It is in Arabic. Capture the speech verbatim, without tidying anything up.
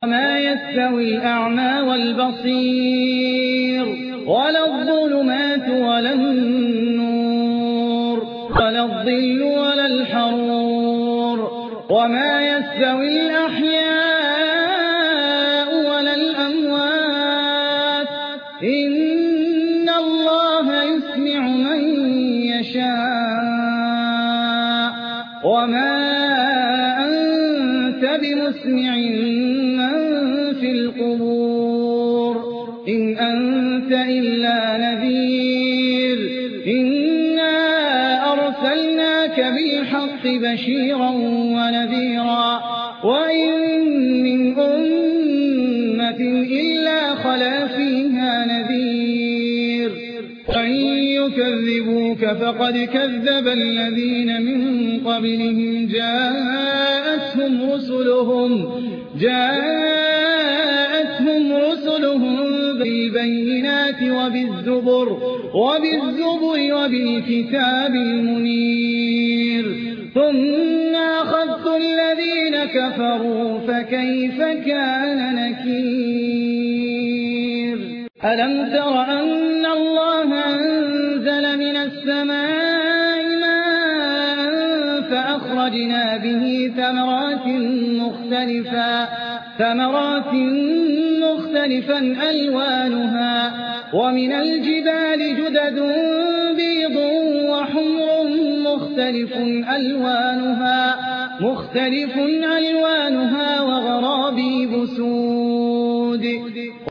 وما يستوي الأعمى والبصير ولا الظلمات ولا النور ولا الظل ولا الحرور وما يستوي الأحياء ولا الأموات إن الله يسمع من يشاء وما أنت بمسمع من في القبور إن أنت إلا نذير إنا أرسلناك بالحق بشيرا ونذيرا وإن من أمة إلا خلا فيها نذير وإن يكذبوك فقد كذب الذين من قبلهم جاءتهم رسلهم جاءتهم رسلهم بالبينات وبالزبر وبالزبر وبالكتاب المنير ثم أخذت الذين كفروا فكيف كان نكير ألم تر أن الله أنزل من السماء ماء فأخرجنا به ثمرات مختلفا ثمرات مختلفا ألوانها ومن الجبال جدد بيض وحمر مختلف ألوانها مختلف ألوانها وغرابيب سود